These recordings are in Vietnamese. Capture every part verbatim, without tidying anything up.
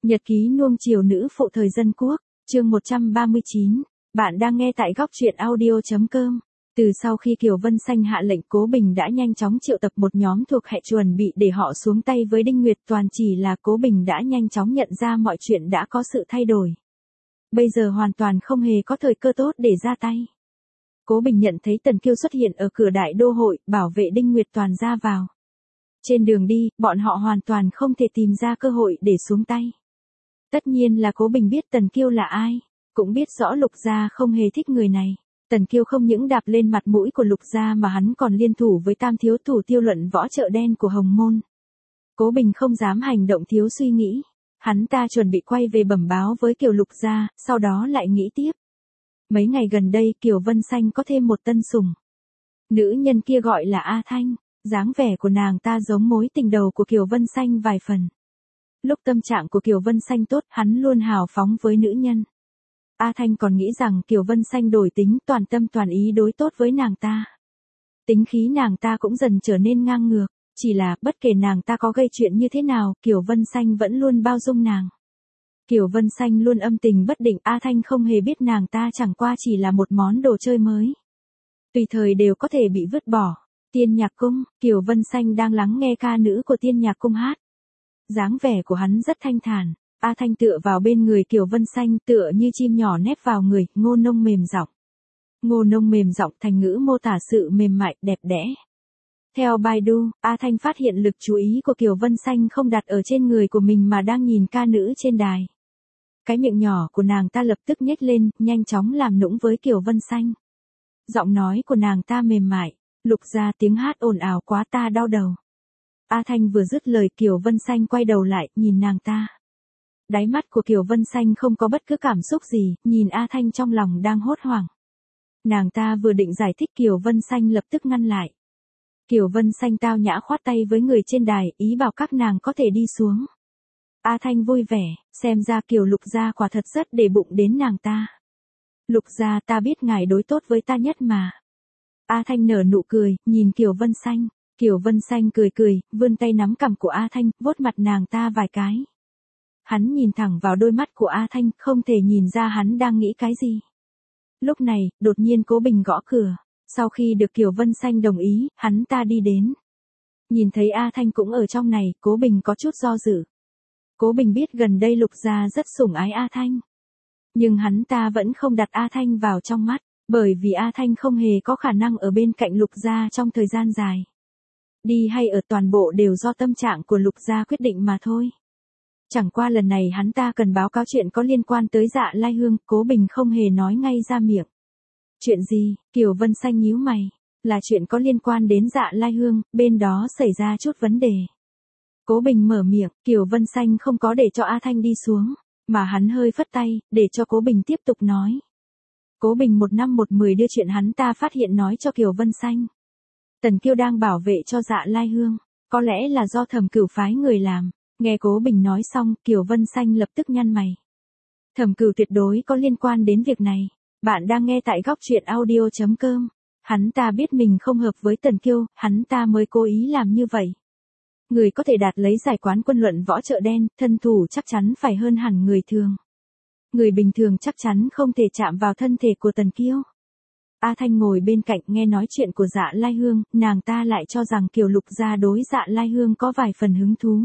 Nhật ký nuông chiều nữ phụ thời dân quốc, chương một trăm ba mươi chín. Bạn đang nghe tại góc truyện audio chấm com. Từ sau khi Kiều Vân Xanh hạ lệnh, Cố Bình đã nhanh chóng triệu tập một nhóm thuộc hệ chuẩn bị để họ xuống tay với Đinh Nguyệt Toàn, chỉ là Cố Bình đã nhanh chóng nhận ra mọi chuyện đã có sự thay đổi. Bây giờ hoàn toàn không hề có thời cơ tốt để ra tay. Cố Bình nhận thấy Tần Kiêu xuất hiện ở cửa đại đô hội, bảo vệ Đinh Nguyệt Toàn ra vào. Trên đường đi, bọn họ hoàn toàn không thể tìm ra cơ hội để xuống tay. Tất nhiên là Cố Bình biết Tần Kiêu là ai, cũng biết rõ Lục Gia không hề thích người này. Tần Kiêu không những đạp lên mặt mũi của Lục Gia mà hắn còn liên thủ với tam thiếu thủ Tiêu Luận võ chợ đen của Hồng Môn. Cố Bình không dám hành động thiếu suy nghĩ. Hắn ta chuẩn bị quay về bẩm báo với Kiều Lục Gia, sau đó lại nghĩ tiếp. Mấy ngày gần đây Kiều Vân Xanh có thêm một tân sủng. Nữ nhân kia gọi là A Thanh, dáng vẻ của nàng ta giống mối tình đầu của Kiều Vân Xanh vài phần. Lúc tâm trạng của Kiều Vân Xanh tốt, hắn luôn hào phóng với nữ nhân. A Thanh còn nghĩ rằng Kiều Vân Xanh đổi tính, toàn tâm toàn ý đối tốt với nàng ta. Tính khí nàng ta cũng dần trở nên ngang ngược, chỉ là bất kể nàng ta có gây chuyện như thế nào, Kiều Vân Xanh vẫn luôn bao dung nàng. Kiều Vân Xanh luôn âm tình bất định, A Thanh không hề biết nàng ta chẳng qua chỉ là một món đồ chơi mới. Tùy thời đều có thể bị vứt bỏ. Tiên Nhạc Cung, Kiều Vân Xanh đang lắng nghe ca nữ của Tiên Nhạc Cung hát. Dáng vẻ của hắn rất thanh thản. A Thanh tựa vào bên người Kiều Vân Xanh, tựa như chim nhỏ nép vào người, ngô nông mềm giọng. Ngô nông mềm giọng thành ngữ mô tả sự mềm mại, đẹp đẽ. Theo Baidu, A Thanh phát hiện lực chú ý của Kiều Vân Xanh không đặt ở trên người của mình mà đang nhìn ca nữ trên đài. Cái miệng nhỏ của nàng ta lập tức nhếch lên, nhanh chóng làm nũng với Kiều Vân Xanh. Giọng nói của nàng ta mềm mại. Lục Gia tiếng hát ồn ào quá ta đau đầu. A Thanh vừa dứt lời, Kiều Vân Xanh quay đầu lại, nhìn nàng ta. Đáy mắt của Kiều Vân Xanh không có bất cứ cảm xúc gì, nhìn A Thanh trong lòng đang hốt hoảng. Nàng ta vừa định giải thích, Kiều Vân Xanh lập tức ngăn lại. Kiều Vân Xanh tao nhã khoát tay với người trên đài, ý bảo các nàng có thể đi xuống. A Thanh vui vẻ, xem ra Kiều Lục Gia quả thật rất để bụng đến nàng ta. Lục Gia, ta biết ngài đối tốt với ta nhất mà. A Thanh nở nụ cười, nhìn Kiều Vân Xanh. Kiều Vân Xanh cười cười, vươn tay nắm cằm của A Thanh, vuốt mặt nàng ta vài cái. Hắn nhìn thẳng vào đôi mắt của A Thanh, không thể nhìn ra hắn đang nghĩ cái gì. Lúc này, đột nhiên Cố Bình gõ cửa. Sau khi được Kiều Vân Xanh đồng ý, hắn ta đi đến. Nhìn thấy A Thanh cũng ở trong này, Cố Bình có chút do dự. Cố Bình biết gần đây Lục Gia rất sủng ái A Thanh. Nhưng hắn ta vẫn không đặt A Thanh vào trong mắt. Bởi vì A Thanh không hề có khả năng ở bên cạnh Lục Gia trong thời gian dài. Đi hay ở toàn bộ đều do tâm trạng của Lục Gia quyết định mà thôi. Chẳng qua lần này hắn ta cần báo cáo chuyện có liên quan tới Dạ Lai Hương, Cố Bình không hề nói ngay ra miệng. Chuyện gì? Kiều Vân Xanh nhíu mày. Là chuyện có liên quan đến Dạ Lai Hương, bên đó xảy ra chút vấn đề. Cố Bình mở miệng, Kiều Vân Xanh không có để cho A Thanh đi xuống, mà hắn hơi phất tay, để cho Cố Bình tiếp tục nói. Cố Bình một năm một mười đưa chuyện hắn ta phát hiện nói cho Kiều Vân Xanh. Tần Kiêu đang bảo vệ cho Dạ Lai Hương, có lẽ là do Thẩm Cửu phái người làm. Nghe Cố Bình nói xong, Kiều Vân Xanh lập tức nhăn mày. Thẩm Cửu tuyệt đối có liên quan đến việc này. Bạn đang nghe tại góc truyện audio chấm com. Hắn ta biết mình không hợp với Tần Kiêu, hắn ta mới cố ý làm như vậy. Người có thể đạt lấy giải quán quân luận võ chợ đen, thân thủ chắc chắn phải hơn hẳn người thường. Người bình thường chắc chắn không thể chạm vào thân thể của Tần Kiêu. A Thanh ngồi bên cạnh nghe nói chuyện của Dạ Lai Hương, nàng ta lại cho rằng Kiều Lục Gia đối Dạ Lai Hương có vài phần hứng thú.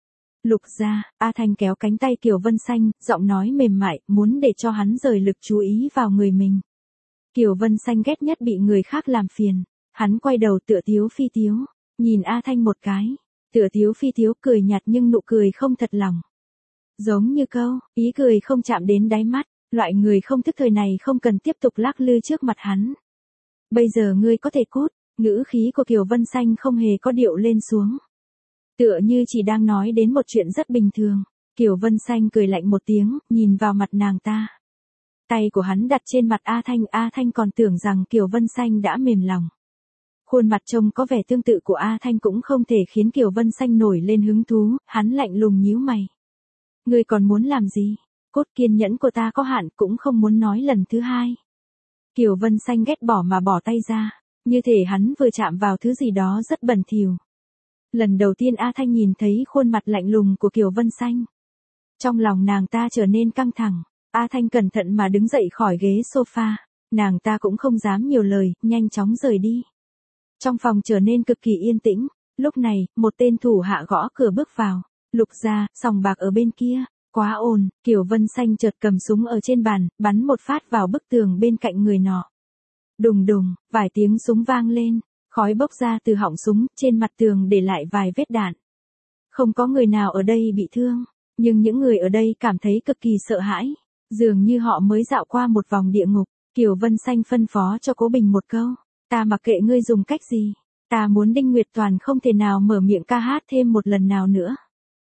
Lục Gia, A Thanh kéo cánh tay Kiều Vân Xanh, giọng nói mềm mại, muốn để cho hắn rời lực chú ý vào người mình. Kiều Vân Xanh ghét nhất bị người khác làm phiền. Hắn quay đầu tựa tiếu phi tiếu, nhìn A Thanh một cái. Tựa tiếu phi tiếu cười nhạt nhưng nụ cười không thật lòng. Giống như câu, ý cười không chạm đến đáy mắt, loại người không thức thời này không cần tiếp tục lắc lư trước mặt hắn. Bây giờ ngươi có thể cút, ngữ khí của Kiều Vân Xanh không hề có điệu lên xuống. Tựa như chỉ đang nói đến một chuyện rất bình thường. Kiều Vân Xanh cười lạnh một tiếng, nhìn vào mặt nàng ta. Tay của hắn đặt trên mặt A Thanh, A Thanh còn tưởng rằng Kiều Vân Xanh đã mềm lòng. Khuôn mặt trông có vẻ tương tự của A Thanh cũng không thể khiến Kiều Vân Xanh nổi lên hứng thú, hắn lạnh lùng nhíu mày. Ngươi còn muốn làm gì? Cốt kiên nhẫn của ta có hạn, cũng không muốn nói lần thứ hai. Kiều Vân Xanh ghét bỏ mà bỏ tay ra, như thể hắn vừa chạm vào thứ gì đó rất bẩn thỉu. Lần đầu tiên A Thanh nhìn thấy khuôn mặt lạnh lùng của Kiều Vân Xanh. Trong lòng nàng ta trở nên căng thẳng, A Thanh cẩn thận mà đứng dậy khỏi ghế sofa, nàng ta cũng không dám nhiều lời, nhanh chóng rời đi. Trong phòng trở nên cực kỳ yên tĩnh, lúc này, một tên thủ hạ gõ cửa bước vào, Lục gia, sòng bạc ở bên kia, quá ồn, Kiều Vân Xanh chợt cầm súng ở trên bàn, bắn một phát vào bức tường bên cạnh người nọ. Đùng đùng, vài tiếng súng vang lên, khói bốc ra từ họng súng, trên mặt tường để lại vài vết đạn. Không có người nào ở đây bị thương, nhưng những người ở đây cảm thấy cực kỳ sợ hãi, dường như họ mới dạo qua một vòng địa ngục. Kiều Vân Xanh phân phó cho Cố Bình một câu, ta mặc kệ ngươi dùng cách gì, ta muốn Đinh Nguyệt Toàn không thể nào mở miệng ca hát thêm một lần nào nữa.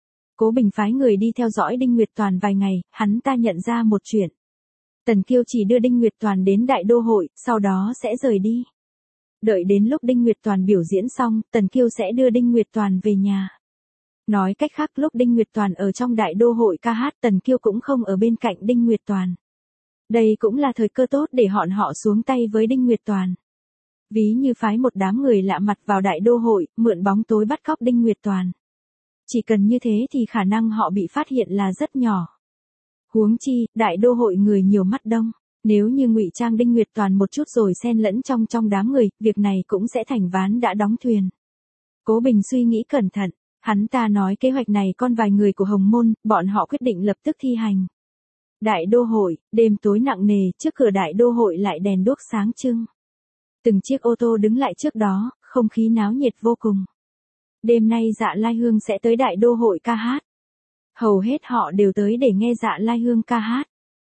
Cố Bình phái người đi theo dõi Đinh Nguyệt Toàn vài ngày, hắn ta nhận ra một chuyện. Tần Kiêu chỉ đưa Đinh Nguyệt Toàn đến đại đô hội, sau đó sẽ rời đi. Đợi đến lúc Đinh Nguyệt Toàn biểu diễn xong, Tần Kiêu sẽ đưa Đinh Nguyệt Toàn về nhà. Nói cách khác, lúc Đinh Nguyệt Toàn ở trong đại đô hội ca hát, Tần Kiêu cũng không ở bên cạnh Đinh Nguyệt Toàn. Đây cũng là thời cơ tốt để họn họ xuống tay với Đinh Nguyệt Toàn. Ví như phái một đám người lạ mặt vào đại đô hội, mượn bóng tối bắt cóc Đinh Nguyệt Toàn. Chỉ cần như thế thì khả năng họ bị phát hiện là rất nhỏ. Huống chi, đại đô hội người nhiều mắt đông, nếu như ngụy trang Đinh Nguyệt Toàn một chút rồi xen lẫn trong trong đám người, việc này cũng sẽ thành ván đã đóng thuyền. Cố Bình suy nghĩ cẩn thận, hắn ta nói kế hoạch này con vài người của Hồng Môn, bọn họ quyết định lập tức thi hành. Đại đô hội, đêm tối nặng nề, trước cửa đại đô hội lại đèn đuốc sáng trưng. Từng chiếc ô tô đứng lại trước đó, không khí náo nhiệt vô cùng. Đêm nay Dạ Lai Hương sẽ tới đại đô hội ca hát. Hầu hết họ đều tới để nghe Dạ Lai Hương ca hát.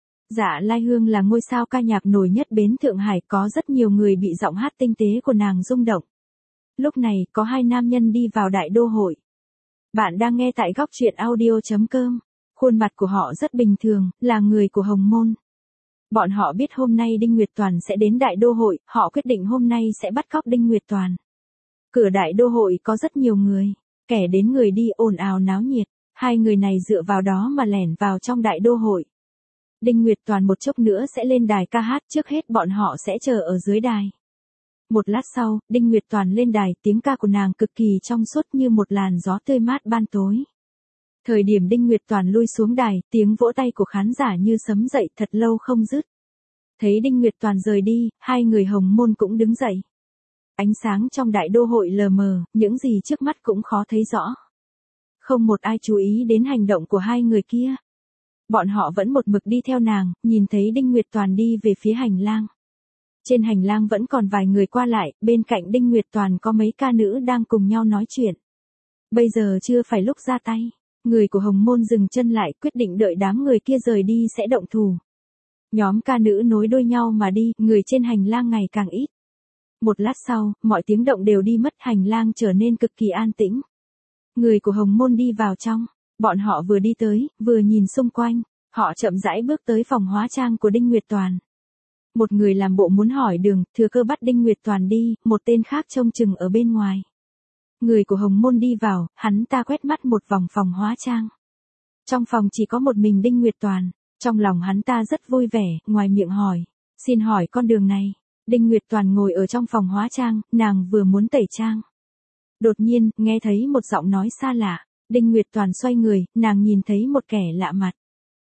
Dạ Lai Hương là ngôi sao ca nhạc nổi nhất bến Thượng Hải, có rất nhiều người bị giọng hát tinh tế của nàng rung động. Lúc này, có hai nam nhân đi vào đại đô hội. Bạn đang nghe tại góc truyện audio chấm com. Khuôn mặt của họ rất bình thường, là người của Hồng Môn. Bọn họ biết hôm nay Đinh Nguyệt Toàn sẽ đến đại đô hội, họ quyết định hôm nay sẽ bắt cóc Đinh Nguyệt Toàn. Cửa đại đô hội có rất nhiều người, kẻ đến người đi ồn ào náo nhiệt, hai người này dựa vào đó mà lẻn vào trong đại đô hội. Đinh Nguyệt Toàn một chốc nữa sẽ lên đài ca hát, trước hết bọn họ sẽ chờ ở dưới đài. Một lát sau, Đinh Nguyệt Toàn lên đài, tiếng ca của nàng cực kỳ trong suốt như một làn gió tươi mát ban tối. Thời điểm Đinh Nguyệt Toàn lui xuống đài, tiếng vỗ tay của khán giả như sấm dậy thật lâu không dứt. Thấy Đinh Nguyệt Toàn rời đi, hai người Hồng Môn cũng đứng dậy. Ánh sáng trong đại đô hội lờ mờ, những gì trước mắt cũng khó thấy rõ. Không một ai chú ý đến hành động của hai người kia. Bọn họ vẫn một mực đi theo nàng, nhìn thấy Đinh Nguyệt Toàn đi về phía hành lang. Trên hành lang vẫn còn vài người qua lại, bên cạnh Đinh Nguyệt Toàn có mấy ca nữ đang cùng nhau nói chuyện. Bây giờ chưa phải lúc ra tay. Người của Hồng Môn dừng chân lại, quyết định đợi đám người kia rời đi sẽ động thủ. Nhóm ca nữ nối đuôi nhau mà đi, người trên hành lang ngày càng ít. Một lát sau, mọi tiếng động đều đi mất, hành lang trở nên cực kỳ an tĩnh. Người của Hồng Môn đi vào trong, bọn họ vừa đi tới, vừa nhìn xung quanh, họ chậm rãi bước tới phòng hóa trang của Đinh Nguyệt Toàn. Một người làm bộ muốn hỏi đường, thừa cơ bắt Đinh Nguyệt Toàn đi, một tên khác trông chừng ở bên ngoài. Người của Hồng Môn đi vào, hắn ta quét mắt một vòng phòng hóa trang. Trong phòng chỉ có một mình Đinh Nguyệt Toàn, trong lòng hắn ta rất vui vẻ, ngoài miệng hỏi, xin hỏi con đường này. Đinh Nguyệt Toàn ngồi ở trong phòng hóa trang, nàng vừa muốn tẩy trang. Đột nhiên, nghe thấy một giọng nói xa lạ, Đinh Nguyệt Toàn xoay người, nàng nhìn thấy một kẻ lạ mặt.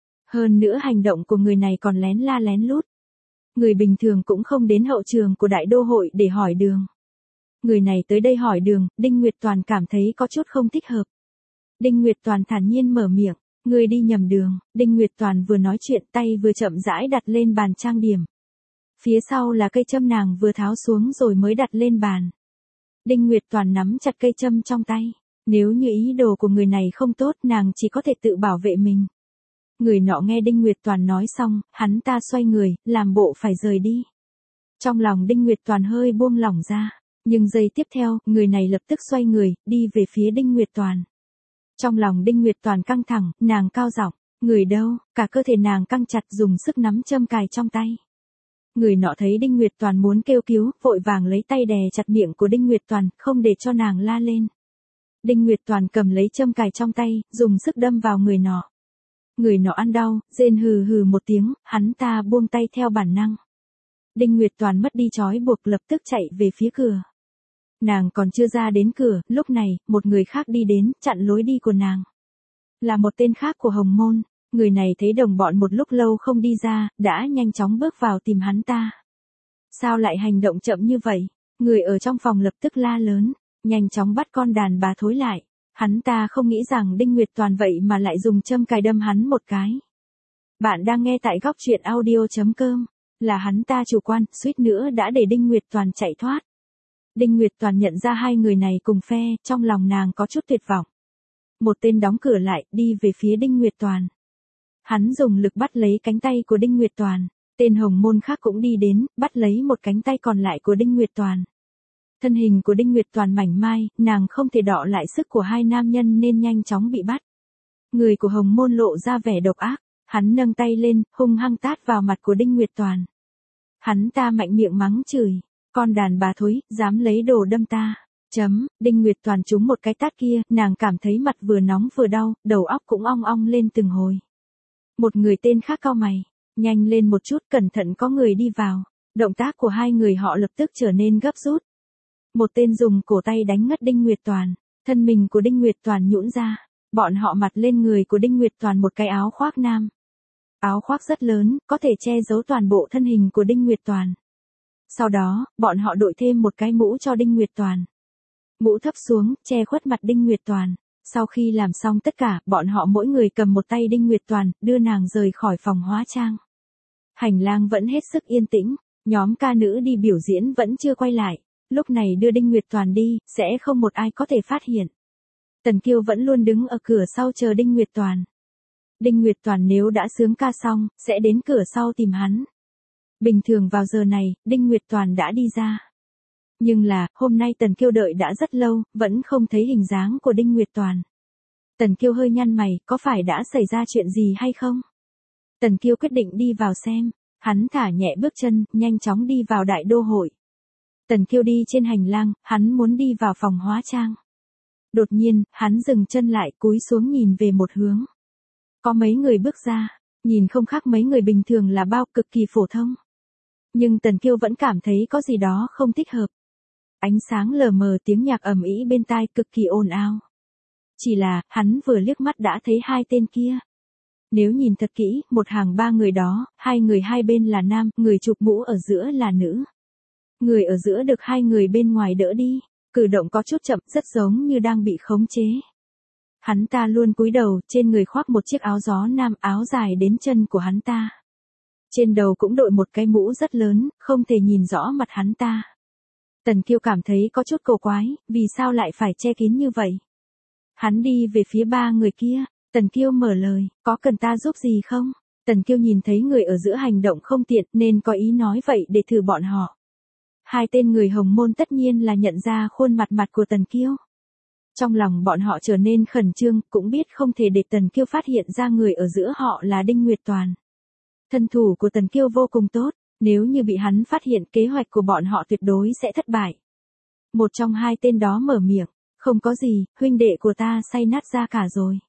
Hơn nữa hành động của người này còn lén la lén lút. Người bình thường cũng không đến hậu trường của đại đô hội để hỏi đường. Người này tới đây hỏi đường, Đinh Nguyệt Toàn cảm thấy có chút không thích hợp. Đinh Nguyệt Toàn thản nhiên mở miệng, người đi nhầm đường. Đinh Nguyệt Toàn vừa nói chuyện, tay vừa chậm rãi đặt lên bàn trang điểm. Phía sau là cây châm nàng vừa tháo xuống rồi mới đặt lên bàn. Đinh Nguyệt Toàn nắm chặt cây châm trong tay. Nếu như ý đồ của người này không tốt, nàng chỉ có thể tự bảo vệ mình. Người nọ nghe Đinh Nguyệt Toàn nói xong, hắn ta xoay người, làm bộ phải rời đi. Trong lòng Đinh Nguyệt Toàn hơi buông lỏng ra. Nhưng giây tiếp theo, người này lập tức xoay người, đi về phía Đinh Nguyệt Toàn. Trong lòng Đinh Nguyệt Toàn căng thẳng, nàng cao giọng, người đâu, cả cơ thể nàng căng chặt dùng sức nắm châm cài trong tay. Người nọ thấy Đinh Nguyệt Toàn muốn kêu cứu, vội vàng lấy tay đè chặt miệng của Đinh Nguyệt Toàn, không để cho nàng la lên. Đinh Nguyệt Toàn cầm lấy châm cài trong tay, dùng sức đâm vào người nọ. Người nọ ăn đau, rên hừ hừ một tiếng, hắn ta buông tay theo bản năng. Đinh Nguyệt Toàn mất đi trói buộc, lập tức chạy về phía cửa. Nàng còn chưa ra đến cửa, lúc này, một người khác đi đến, chặn lối đi của nàng. Là một tên khác của Hồng Môn. Người này thấy đồng bọn một lúc lâu không đi ra, đã nhanh chóng bước vào tìm hắn ta. Sao lại hành động chậm như vậy? Người ở trong phòng lập tức la lớn, nhanh chóng bắt con đàn bà thối lại. Hắn ta không nghĩ rằng Đinh Nguyệt Toàn vậy mà lại dùng châm cài đâm hắn một cái. Bạn đang nghe tại góc truyện audio.com. Là hắn ta chủ quan, suýt nữa đã để Đinh Nguyệt Toàn chạy thoát. Đinh Nguyệt Toàn nhận ra hai người này cùng phe, trong lòng nàng có chút tuyệt vọng. Một tên đóng cửa lại, đi về phía Đinh Nguyệt Toàn. Hắn dùng lực bắt lấy cánh tay của Đinh Nguyệt Toàn. Tên hồng môn khác cũng đi đến, bắt lấy một cánh tay còn lại của Đinh Nguyệt Toàn. Thân hình của Đinh Nguyệt Toàn mảnh mai, nàng không thể đọ lại sức của hai nam nhân nên nhanh chóng bị bắt. Người của hồng môn lộ ra vẻ độc ác, hắn nâng tay lên, hung hăng tát vào mặt của Đinh Nguyệt Toàn. Hắn ta mạnh miệng mắng chửi, con đàn bà thối, dám lấy đồ đâm ta. Chấm, Đinh Nguyệt Toàn trúng một cái tát kia, nàng cảm thấy mặt vừa nóng vừa đau, đầu óc cũng ong ong lên từng hồi. Một người tên khác cau mày, nhanh lên một chút, cẩn thận có người đi vào. Động tác của hai người họ lập tức trở nên gấp rút. Một tên dùng cổ tay đánh ngất Đinh Nguyệt Toàn, thân mình của Đinh Nguyệt Toàn nhũn ra, bọn họ mặc lên người của Đinh Nguyệt Toàn một cái áo khoác nam. Áo khoác rất lớn, có thể che giấu toàn bộ thân hình của Đinh Nguyệt Toàn. Sau đó, bọn họ đội thêm một cái mũ cho Đinh Nguyệt Toàn. Mũ thấp xuống, che khuất mặt Đinh Nguyệt Toàn. Sau khi làm xong tất cả, bọn họ mỗi người cầm một tay Đinh Nguyệt Toàn, đưa nàng rời khỏi phòng hóa trang. Hành lang vẫn hết sức yên tĩnh, nhóm ca nữ đi biểu diễn vẫn chưa quay lại. Lúc này đưa Đinh Nguyệt Toàn đi, sẽ không một ai có thể phát hiện. Tần Kiêu vẫn luôn đứng ở cửa sau chờ Đinh Nguyệt Toàn. Đinh Nguyệt Toàn nếu đã sướng ca xong, sẽ đến cửa sau tìm hắn. Bình thường vào giờ này, Đinh Nguyệt Toàn đã đi ra. Nhưng là, hôm nay Tần Kiêu đợi đã rất lâu, vẫn không thấy hình dáng của Đinh Nguyệt Toàn. Tần Kiêu hơi nhăn mày, có phải đã xảy ra chuyện gì hay không? Tần Kiêu quyết định đi vào xem. Hắn thả nhẹ bước chân, nhanh chóng đi vào đại đô hội. Tần Kiêu đi trên hành lang, hắn muốn đi vào phòng hóa trang. Đột nhiên, hắn dừng chân lại, cúi xuống nhìn về một hướng. Có mấy người bước ra, nhìn không khác mấy người bình thường là bao, cực kỳ phổ thông. Nhưng Tần Kiêu vẫn cảm thấy có gì đó không thích hợp. Ánh sáng lờ mờ, tiếng nhạc ầm ĩ bên tai cực kỳ ồn ào. Chỉ là, hắn vừa liếc mắt đã thấy hai tên kia. Nếu nhìn thật kỹ, một hàng ba người đó, hai người hai bên là nam, người chụp mũ ở giữa là nữ. Người ở giữa được hai người bên ngoài đỡ đi, cử động có chút chậm, rất giống như đang bị khống chế. Hắn ta luôn cúi đầu, trên người khoác một chiếc áo gió nam, áo dài đến chân của hắn ta. Trên đầu cũng đội một cái mũ rất lớn, không thể nhìn rõ mặt hắn ta. Tần Kiêu cảm thấy có chút cổ quái, vì sao lại phải che kín như vậy? Hắn đi về phía ba người kia, Tần Kiêu mở lời, có cần ta giúp gì không? Tần Kiêu nhìn thấy người ở giữa hành động không tiện nên có ý nói vậy để thử bọn họ. Hai tên người hồng môn tất nhiên là nhận ra khuôn mặt mặt của Tần Kiêu. Trong lòng bọn họ trở nên khẩn trương, cũng biết không thể để Tần Kiêu phát hiện ra người ở giữa họ là Đinh Nguyệt Toàn. Thân thủ của Tần Kiêu vô cùng tốt, nếu như bị hắn phát hiện kế hoạch của bọn họ tuyệt đối sẽ thất bại. Một trong hai tên đó mở miệng, không có gì, huynh đệ của ta say nát ra cả rồi.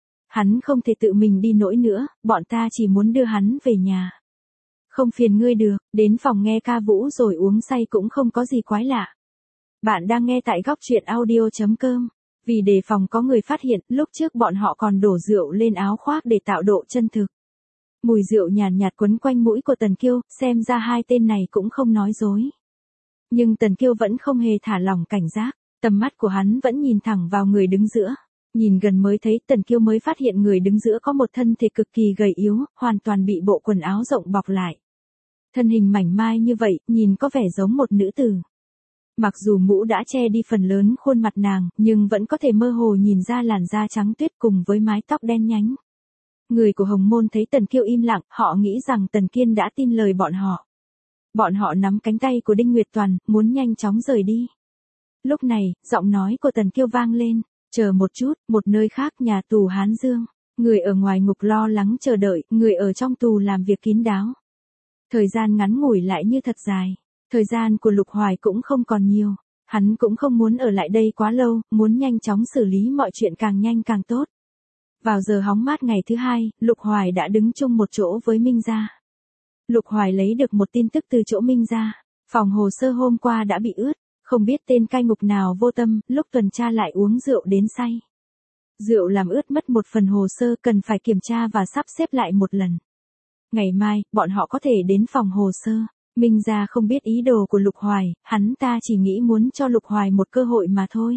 Hắn không thể tự mình đi nổi nữa, bọn ta chỉ muốn đưa hắn về nhà. Không phiền ngươi được, đến phòng nghe ca vũ rồi uống say cũng không có gì quái lạ. Bạn đang nghe tại góc truyện audio.com. Vì đề phòng có người phát hiện, lúc trước bọn họ còn đổ rượu lên áo khoác để tạo độ chân thực. Mùi rượu nhàn nhạt, nhạt quấn quanh mũi của Tần Kiêu, xem ra hai tên này cũng không nói dối. Nhưng Tần Kiêu vẫn không hề thả lỏng cảnh giác, tầm mắt của hắn vẫn nhìn thẳng vào người đứng giữa. Nhìn gần mới thấy Tần Kiêu mới phát hiện người đứng giữa có một thân thể cực kỳ gầy yếu, hoàn toàn bị bộ quần áo rộng bọc lại. Thân hình mảnh mai như vậy, nhìn có vẻ giống một nữ tử. Mặc dù mũ đã che đi phần lớn khuôn mặt nàng, nhưng vẫn có thể mơ hồ nhìn ra làn da trắng tuyết cùng với mái tóc đen nhánh. Người của Hồng Môn thấy Tần Kiêu im lặng, họ nghĩ rằng Tần Kiên đã tin lời bọn họ. Bọn họ nắm cánh tay của Đinh Nguyệt Toàn, muốn nhanh chóng rời đi. Lúc này, giọng nói của Tần Kiêu vang lên, chờ một chút, một nơi khác, nhà tù Hán Dương. Người ở ngoài ngục lo lắng chờ đợi, người ở trong tù làm việc kín đáo. Thời gian ngắn ngủi lại như thật dài. Thời gian của Lục Hoài cũng không còn nhiều. Hắn cũng không muốn ở lại đây quá lâu, muốn nhanh chóng xử lý mọi chuyện càng nhanh càng tốt. Vào giờ hóng mát ngày thứ hai, Lục Hoài đã đứng chung một chỗ với Minh Gia. Lục Hoài lấy được một tin tức từ chỗ Minh Gia. Phòng hồ sơ hôm qua đã bị ướt, không biết tên cai ngục nào vô tâm, lúc tuần tra lại uống rượu đến say. Rượu làm ướt mất một phần hồ sơ cần phải kiểm tra và sắp xếp lại một lần. Ngày mai, bọn họ có thể đến phòng hồ sơ. Minh Gia không biết ý đồ của Lục Hoài, hắn ta chỉ nghĩ muốn cho Lục Hoài một cơ hội mà thôi.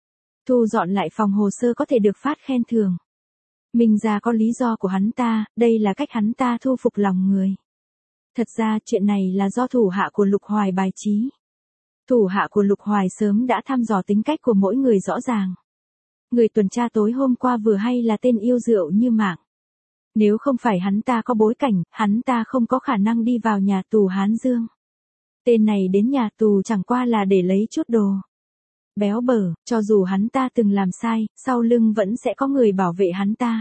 Thu dọn lại phòng hồ sơ có thể được phát khen thưởng. Minh Gia có lý do của hắn ta, đây là cách hắn ta thu phục lòng người. Thật ra chuyện này là do thủ hạ của Lục Hoài bài trí. Thủ hạ của Lục Hoài sớm đã thăm dò tính cách của mỗi người rõ ràng. Người tuần tra tối hôm qua vừa hay là tên yêu rượu như mạng. Nếu không phải hắn ta có bối cảnh, hắn ta không có khả năng đi vào nhà tù Hán Dương. Tên này đến nhà tù chẳng qua là để lấy chút đồ. Béo bở, cho dù hắn ta từng làm sai, sau lưng vẫn sẽ có người bảo vệ hắn ta.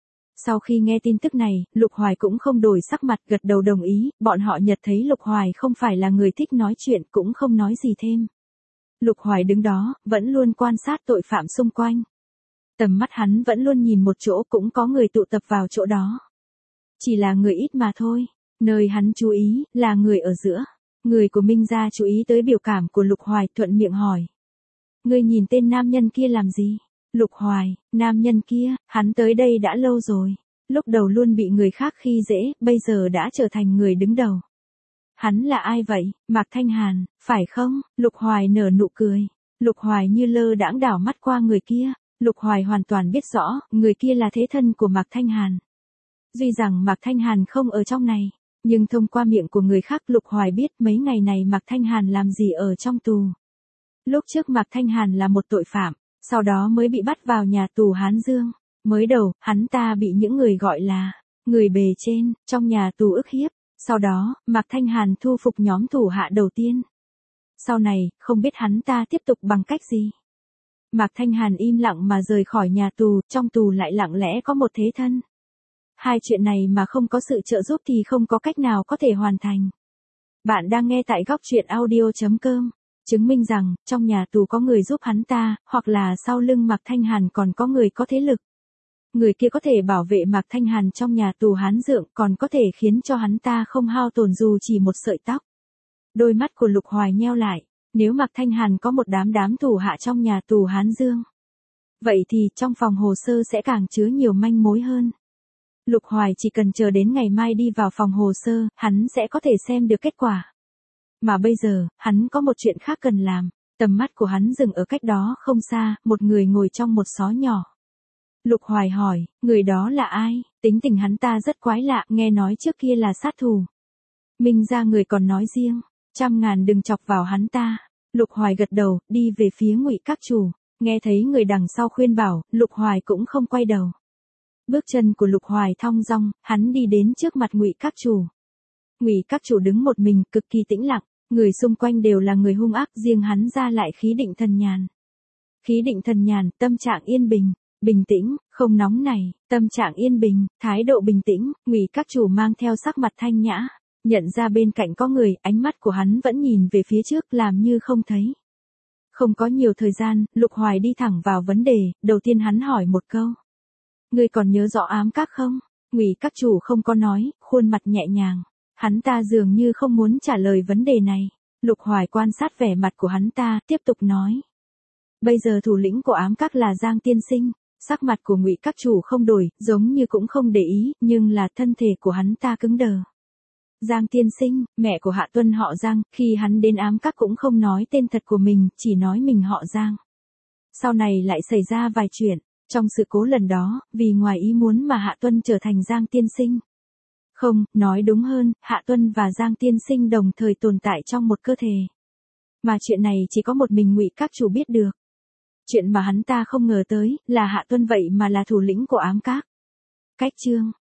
Sau khi nghe tin tức này, Lục Hoài cũng không đổi sắc mặt, gật đầu đồng ý, bọn họ nhận thấy Lục Hoài không phải là người thích nói chuyện, cũng không nói gì thêm. Lục Hoài đứng đó, vẫn luôn quan sát tội phạm xung quanh. Tầm mắt hắn vẫn luôn nhìn một chỗ, cũng có người tụ tập vào chỗ đó. Chỉ là người ít mà thôi, nơi hắn chú ý, là người ở giữa. Người của Minh Gia chú ý tới biểu cảm của Lục Hoài, thuận miệng hỏi. Ngươi nhìn tên nam nhân kia làm gì? Lục Hoài, nam nhân kia, hắn tới đây đã lâu rồi. Lúc đầu luôn bị người khác khi dễ, bây giờ đã trở thành người đứng đầu. Hắn là ai vậy? Mạc Thanh Hàn, phải không? Lục Hoài nở nụ cười. Lục Hoài như lơ đãng đảo mắt qua người kia. Lục Hoài hoàn toàn biết rõ, người kia là thế thân của Mạc Thanh Hàn. Duy rằng Mạc Thanh Hàn không ở trong này, nhưng thông qua miệng của người khác Lục Hoài biết mấy ngày này Mạc Thanh Hàn làm gì ở trong tù. Lúc trước Mạc Thanh Hàn là một tội phạm, sau đó mới bị bắt vào nhà tù Hán Dương. Mới đầu, hắn ta bị những người gọi là người bề trên, trong nhà tù ức hiếp. Sau đó, Mạc Thanh Hàn thu phục nhóm thủ hạ đầu tiên. Sau này, không biết hắn ta tiếp tục bằng cách gì. Mạc Thanh Hàn im lặng mà rời khỏi nhà tù, trong tù lại lặng lẽ có một thế thân. Hai chuyện này mà không có sự trợ giúp thì không có cách nào có thể hoàn thành. Bạn đang nghe tại góc truyện audio chấm com. Chứng minh rằng, trong nhà tù có người giúp hắn ta, hoặc là sau lưng Mạc Thanh Hàn còn có người có thế lực. Người kia có thể bảo vệ Mạc Thanh Hàn trong nhà tù Hán Dượng, còn có thể khiến cho hắn ta không hao tổn dù chỉ một sợi tóc. Đôi mắt của Lục Hoài nheo lại, nếu Mạc Thanh Hàn có một đám đám thủ hạ trong nhà tù Hán Dương. Vậy thì trong phòng hồ sơ sẽ càng chứa nhiều manh mối hơn. Lục Hoài chỉ cần chờ đến ngày mai đi vào phòng hồ sơ, hắn sẽ có thể xem được kết quả. Mà bây giờ, hắn có một chuyện khác cần làm. Tầm mắt của hắn dừng ở cách đó không xa, một người ngồi trong một xó nhỏ. Lục Hoài hỏi, người đó là ai? Tính tình hắn ta rất quái lạ, nghe nói trước kia là sát thủ. Minh Gia người còn nói riêng, trăm ngàn đừng chọc vào hắn ta. Lục Hoài gật đầu, đi về phía Ngụy Các Chủ. Nghe thấy người đằng sau khuyên bảo, Lục Hoài cũng không quay đầu. Bước chân của Lục Hoài thong dong, hắn đi đến trước mặt Ngụy Các Chủ. Ngụy Các Chủ đứng một mình, cực kỳ tĩnh lặng. Người xung quanh đều là người hung ác, riêng hắn ra lại khí định thần nhàn. Khí định thần nhàn, tâm trạng yên bình, bình tĩnh, không nóng nảy, tâm trạng yên bình, thái độ bình tĩnh. Ngụy Các Chủ mang theo sắc mặt thanh nhã, nhận ra bên cạnh có người, ánh mắt của hắn vẫn nhìn về phía trước làm như không thấy. Không có nhiều thời gian, Lục Hoài đi thẳng vào vấn đề, đầu tiên hắn hỏi một câu. Ngươi còn nhớ rõ Ám Các không? Ngụy Các Chủ không có nói, khuôn mặt nhẹ nhàng. Hắn ta dường như không muốn trả lời vấn đề này. Lục Hoài quan sát vẻ mặt của hắn ta, tiếp tục nói. Bây giờ thủ lĩnh của Ám Các là Giang Tiên Sinh. Sắc mặt của Ngụy Các Chủ không đổi, giống như cũng không để ý, nhưng là thân thể của hắn ta cứng đờ. Giang Tiên Sinh, mẹ của Hạ Tuân họ Giang, khi hắn đến Ám Các cũng không nói tên thật của mình, chỉ nói mình họ Giang. Sau này lại xảy ra vài chuyện. Trong sự cố lần đó, vì ngoài ý muốn mà Hạ Tuân trở thành Giang Tiên Sinh. Không, nói đúng hơn, Hạ Tuân và Giang Tiên Sinh đồng thời tồn tại trong một cơ thể. Mà chuyện này chỉ có một mình Ngụy Các Chủ biết được. Chuyện mà hắn ta không ngờ tới, là Hạ Tuân vậy mà là thủ lĩnh của Ám Các. Cách chương